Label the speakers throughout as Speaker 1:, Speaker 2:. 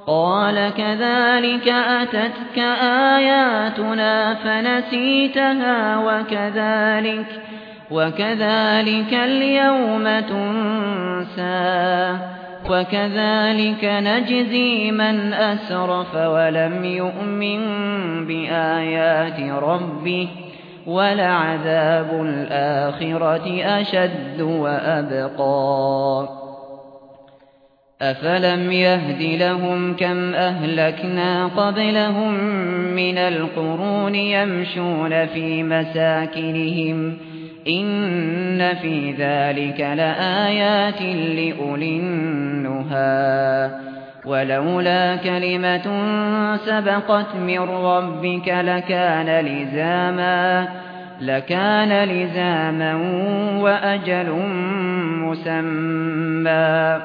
Speaker 1: قال كذلك أتتك آياتنا فنسيتها وكذلك اليوم تنسى وكذلك نجزي من أسرف ولم يؤمن بآيات ربه ولعذاب الآخرة أشد وأبقى أفلم يهد لهم كم أهلكنا قبلهم من القرون يمشون في مساكنهم إن في ذلك لآيات لأولي النهى ولولا كلمة سبقت من ربك لكان لزاما وأجل مسمى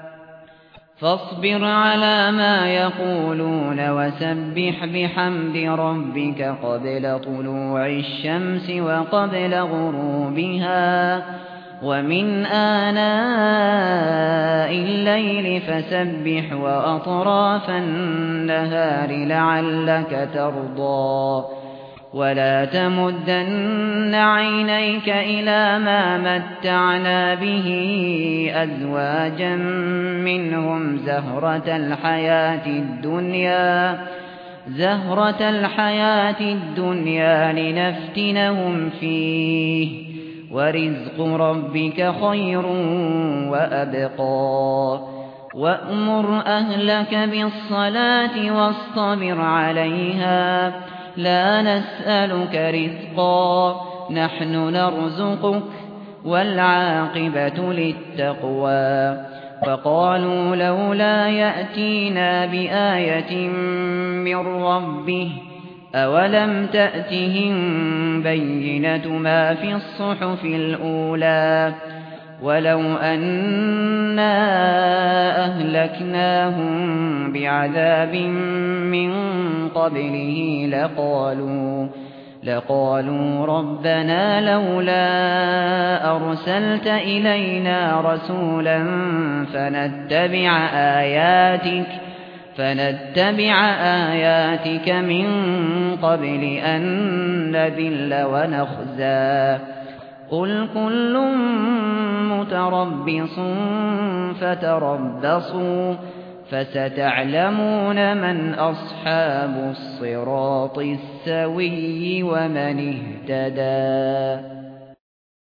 Speaker 1: فاصبر على ما يقولون وسبح بحمد ربك قبل طلوع الشمس وقبل غروبها ومن آناء الليل فسبح وأطراف النهار لعلك ترضى ولا تمدن عينيك إلى ما متعنا به أزواجا منهم زهرة الحياة الدنيا لنفتنهم فيه ورزق ربك خير وأبقى وأمر أهلك بالصلاة واصطبر عليها لا نسألك رزقا نحن نرزقك والعاقبة للتقوى فقالوا لولا يأتينا بآية من ربه أولم تأتهم بينة ما في الصحف الأولى ولو أنا أهلكناهم بعذاب من قبله لقالوا ربنا لولا أرسلت إلينا رسولا فنتبع آياتك من قبل أن نذل ونخزى قل كل متربص فتربصوا فستعلمون من أصحاب الصراط السوي ومن اهتدى